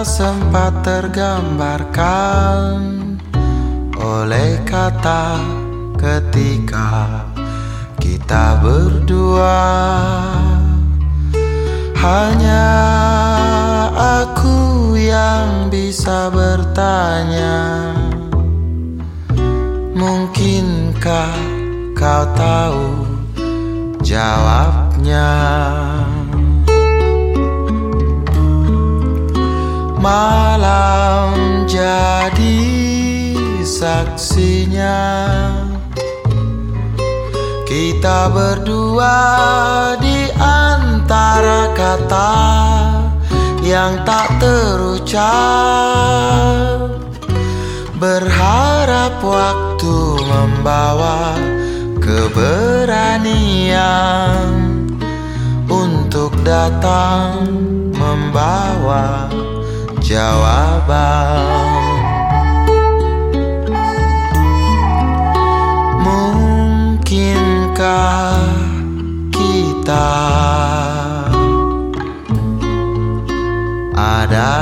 sempat tergambarkan oleh kata ketika kita berdua. Hanya aku yang bisa bertanya, mungkinkah kau tahu jawabnya? Malam jadi saksinya, kita berdua di antara kata yang tak terucap. Berharap waktu membawa keberanian untuk datang membawa jawaban. Mungkinkah kita ada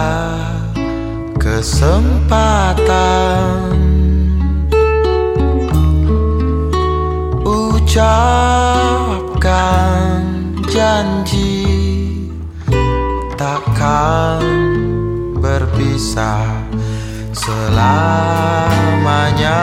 kesempatan ucapkan janji takkan berpisah selamanya.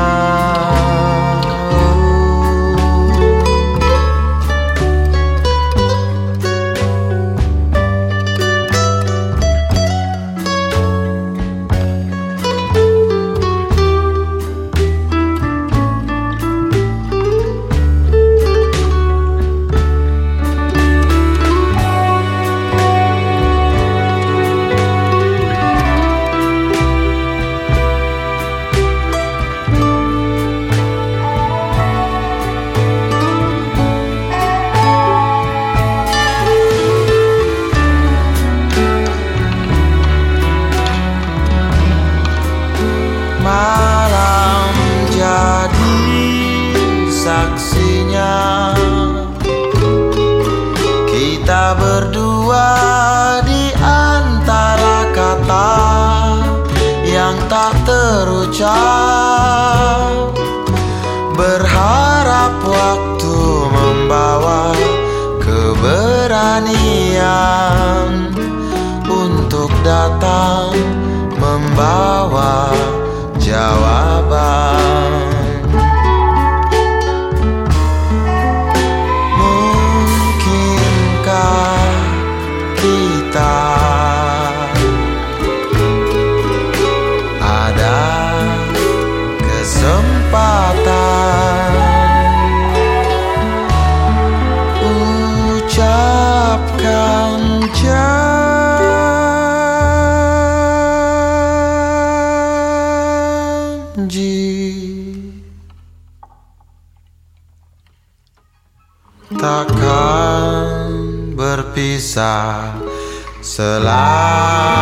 Malam jadi saksinya, kita berdua di antara kata yang tak terucap. Berharap waktu membawa keberanian untuk datang membawa jawaban. Mungkinkah kita ada kesempatan ucapkan takkan berpisah selamanya.